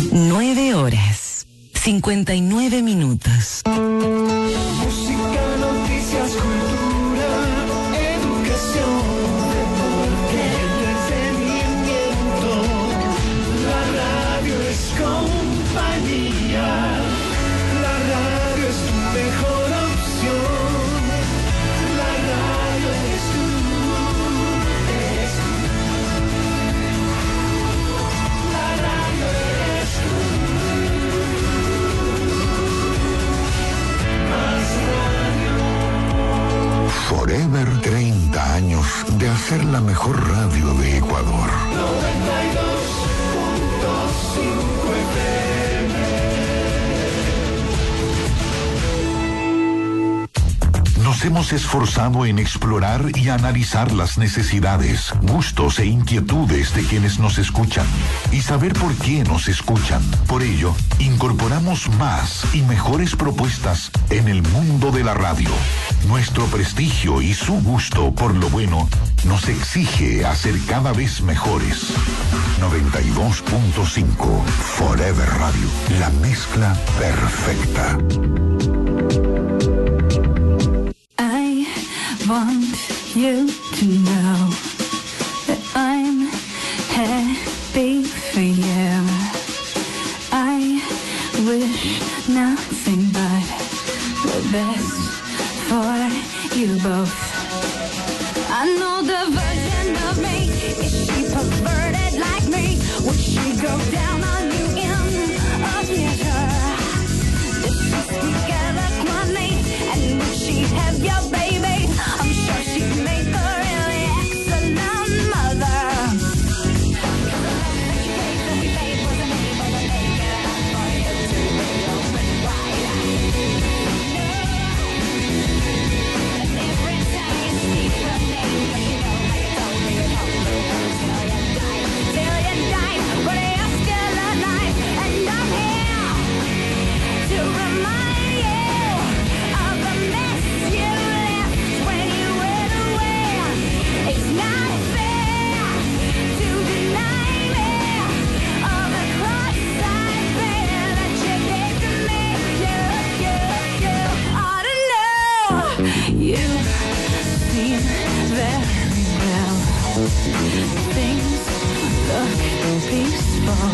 9 horas, 59 minutos. Música, noticias, cultura, educación, deporte, entretenimiento. La radio es compañía. La radio es tu mejor opción. La radio eres tú. La radio eres tú. Forever 30 años de hacer la mejor radio de Ecuador. 92.5 FM. Nos hemos esforzado en explorar y analizar las necesidades, gustos e inquietudes de quienes nos escuchan y saber por qué nos escuchan. Por ello, incorporamos más y mejores propuestas en el mundo de la radio. Nuestro prestigio y su gusto por lo bueno nos exige a ser cada vez mejores. 92.5 Forever Radio, la mezcla perfecta. I want you to know that I'm happy for you. I wish nothing but the best for you both. I know the version of me, is she perverted like me? Would she go down on you in a theater? Does she speak eloquently? And would she have your baby? I'm sure she'd make a really excellent mother. You seem very well. Things look peaceful.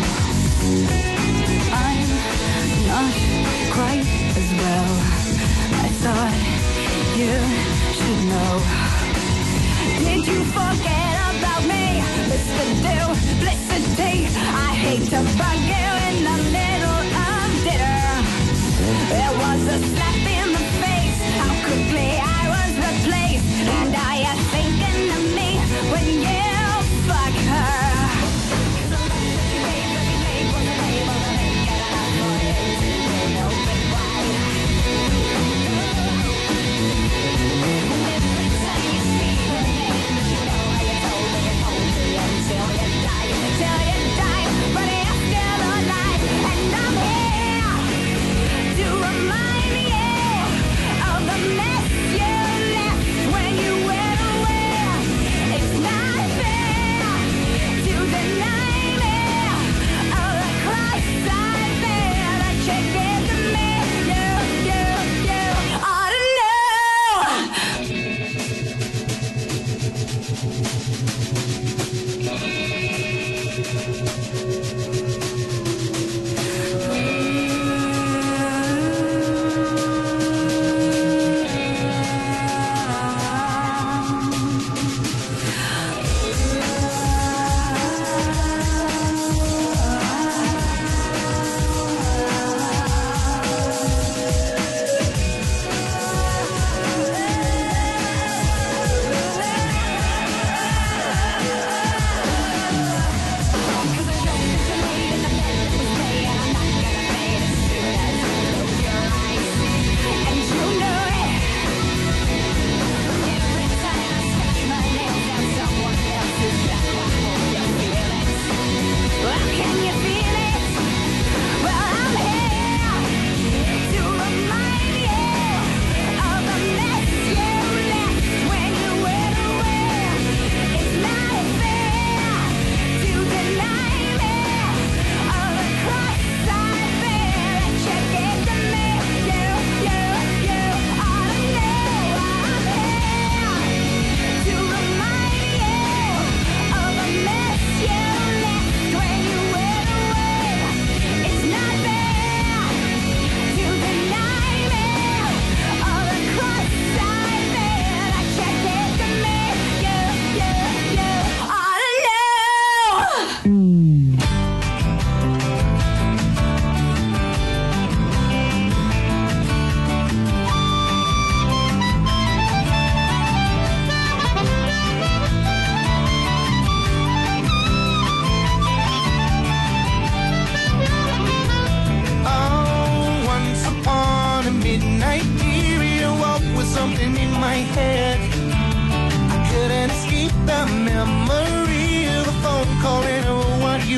I'm not quite as well. I thought you should know. Did you forget about me, Mr. Duplicity? I hate to bug you in the middle of dinner. There was a slap in the face. How quickly I was replaced. And are you thinking of me when you fuck her?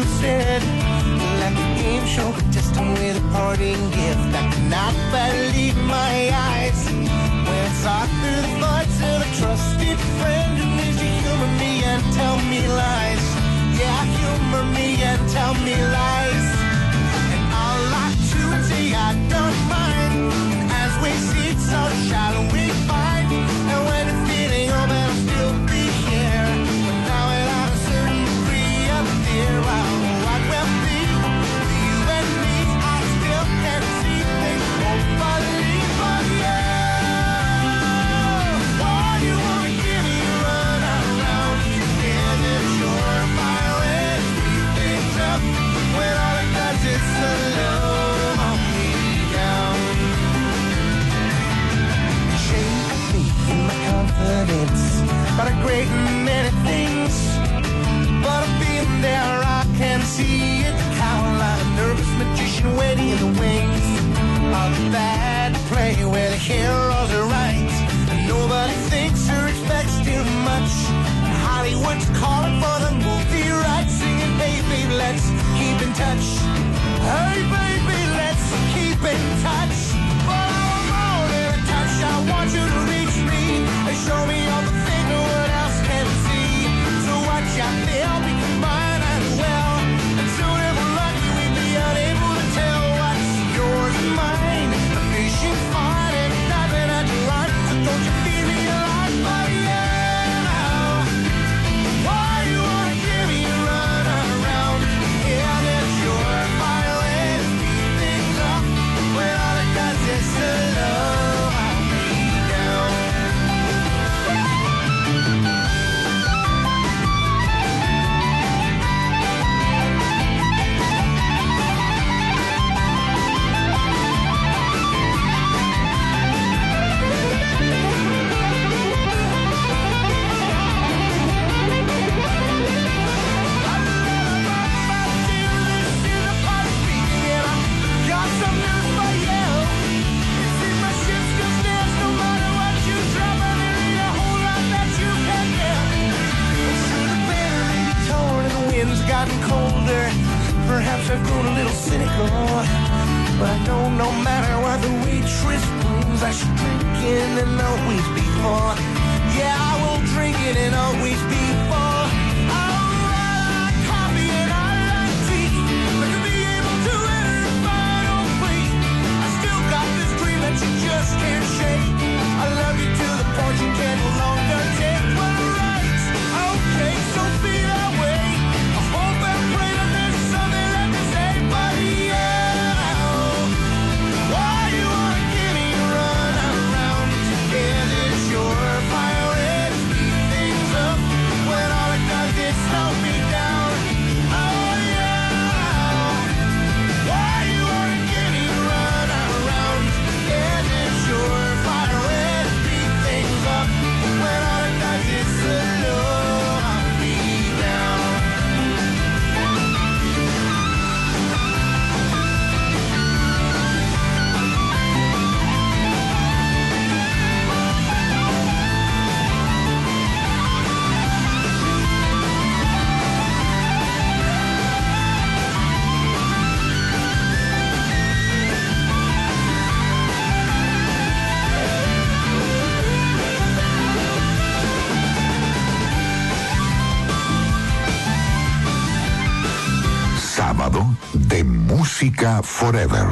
said, like a game show contestant with a parting gift. I cannot believe my eyes when I saw through the thoughts of a trusted friend who needs to humor me and tell me lies. Yeah, humor me and tell me lies. And I'll lie to and say I don't mind. And as we seek, so shall we find. And when it's feeling over, I'll still be here. But now without a certain degree of fear, well, what will be with you and me? I still can't see things hopefully, but yeah. Why do you wanna give me a run around? Is it your fire when it things up? When all it does is slow me down. Shake me in my confidence about a great many things, but I've been there, I can see it. Cowl like a nervous magician waiting in the wings of a bad play where the heroes are right and nobody thinks or expects too much. Hollywood's calling for the movie rights, singing, hey baby, let's keep in touch. Hey baby, let's keep in touch. But I'm more than a touch, I want you to reach me and show me all the things no one else can see. So watch out there, we combine as well. And soon if we're lucky, we'll be unable to tell what's yours and mine. The fishing fine and nothing at the line. So don't you feel me alive, but yeah. Why you wanna give me a run around? Yeah, that's your fire and speed things up. When all it does is slow me down. Gotten colder, perhaps I've grown a little cynical, but I know no matter what the waitress brings, I should drink in and always be full. Yeah, I will drink it and always be full. I like coffee and I like tea, but to be able to enter a final plea, I still got this dream that you just can't shake. I love you to the point you can no longer take. Well, right, okay, so be that way. De Música Forever.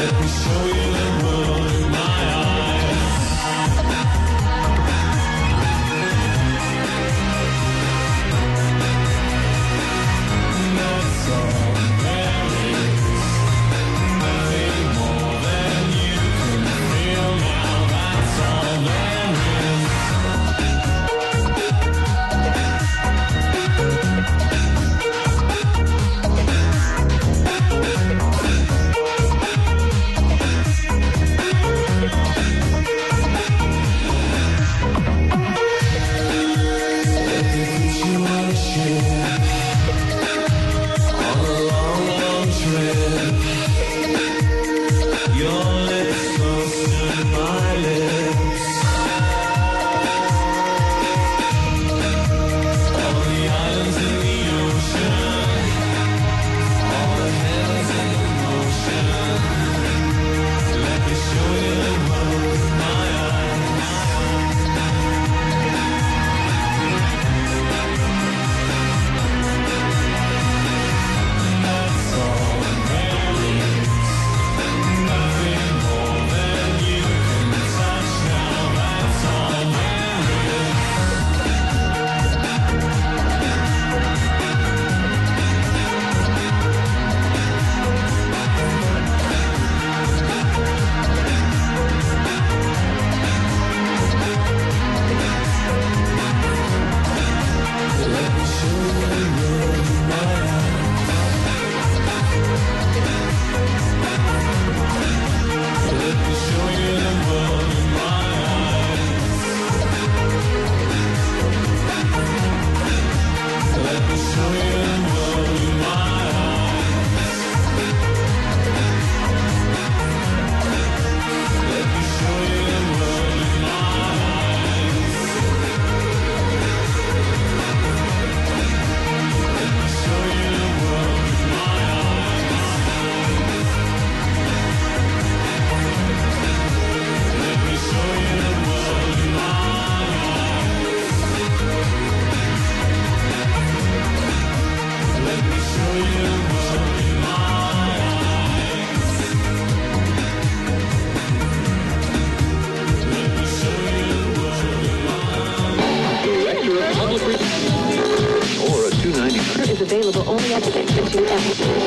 available only at the 2M.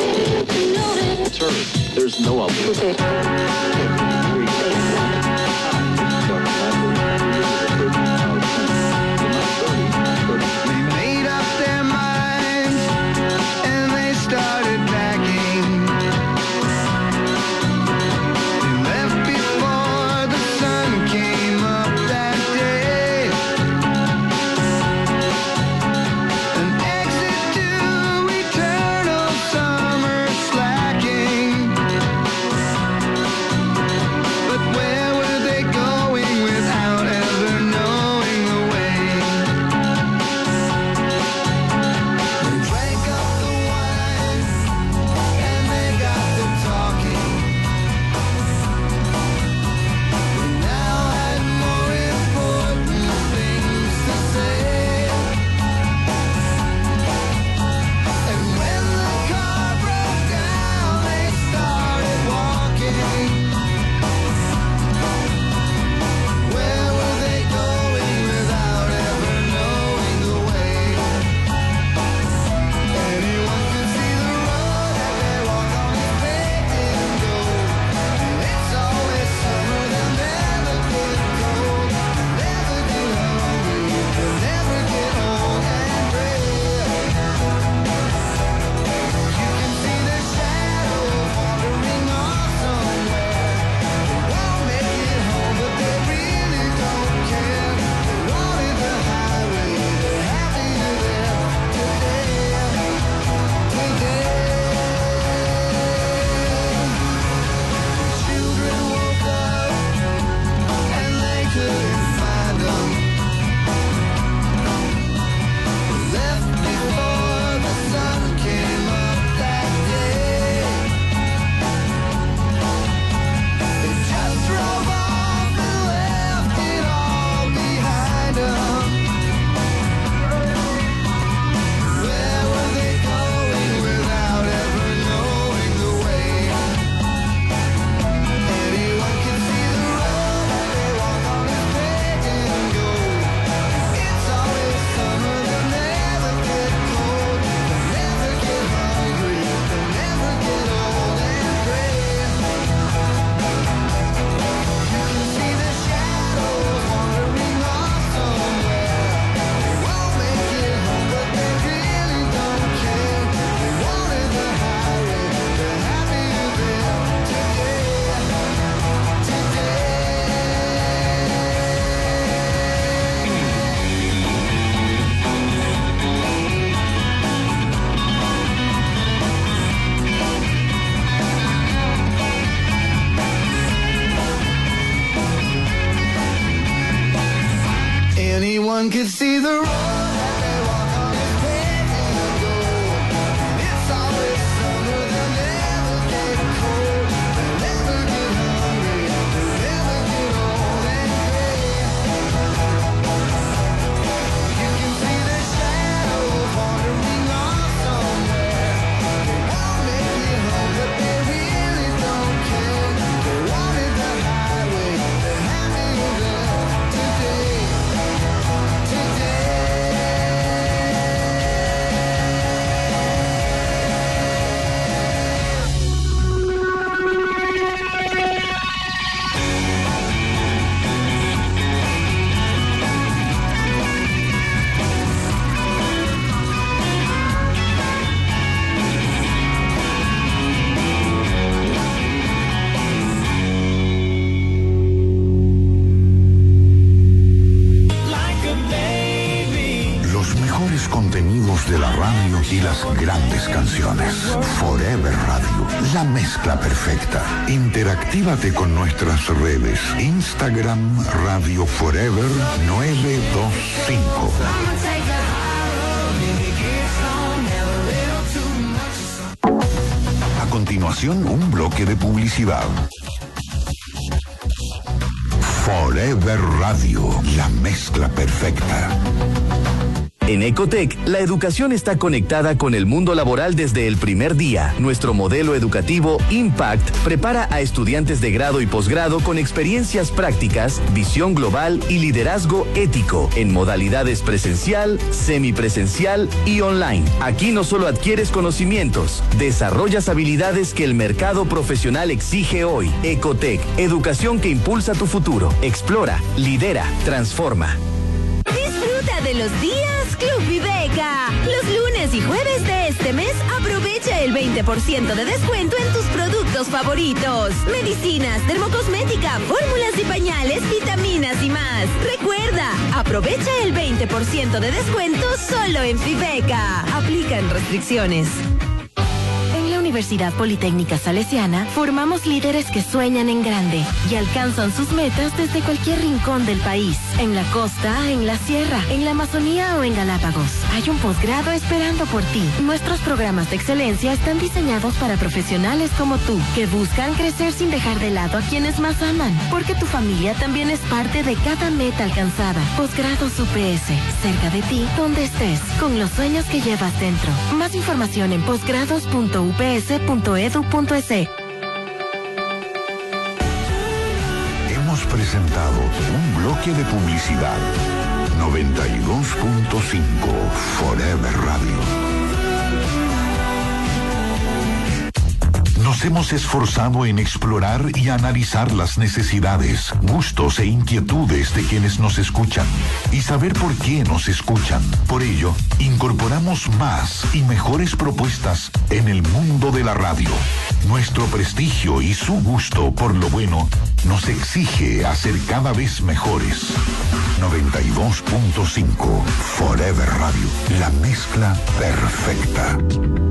Sir, there's no obligation. They made up their minds and they started packing. They left before the sun came up that day. An exit to eternal summer slacking. one could see the road that they walk on is paving a goal. It's always summer, they'll never get cold. They'll never get hungry, they'll never get old and gray. You can see the shadows wandering off somewhere. They won't make it home, but they really don't care. They wanted the highway, they're happy there today. Los mejores contenidos de la radio y las grandes canciones. Forever Radio, la mezcla perfecta. Interactívate con nuestras redes. Instagram Radio Forever 925. A continuación, un bloque de publicidad. Forever Radio, la mezcla perfecta. En Ecotec, la educación está conectada con el mundo laboral desde el primer día. Nuestro modelo educativo Impact prepara a estudiantes de grado y posgrado con experiencias prácticas, visión global y liderazgo ético en modalidades presencial, semipresencial y online. Aquí no solo adquieres conocimientos, desarrollas habilidades que el mercado profesional exige hoy. Ecotec, educación que impulsa tu futuro. Explora, lidera, transforma. Disfruta de los días Club Viveca. Los lunes y jueves de este mes aprovecha el 20% de descuento en tus productos favoritos. Medicinas, dermocosmética, fórmulas y pañales, vitaminas y más. Recuerda, aprovecha el 20% de descuento solo en Viveca. Aplican restricciones. En la Universidad Politécnica Salesiana formamos líderes que sueñan en grande y alcanzan sus metas desde cualquier rincón del país. En la costa, en la sierra, en la Amazonía o en Galápagos. Hay un posgrado esperando por ti. Nuestros programas de excelencia están diseñados para profesionales como tú, que buscan crecer sin dejar de lado a quienes más aman, porque tu familia también es parte de cada meta alcanzada. Posgrados UPS, cerca de ti, donde estés, con los sueños que llevas dentro. Más información en posgrados.ups.edu.es. Hemos presentado un bloque de publicidad. 92.5 Forever Radio. Nos hemos esforzado en explorar y analizar las necesidades, gustos e inquietudes de quienes nos escuchan y saber por qué nos escuchan. Por ello, incorporamos más y mejores propuestas en el mundo de la radio. Nuestro prestigio y su gusto por lo bueno nos exige a ser cada vez mejores. 92.5 Forever Radio, la mezcla perfecta.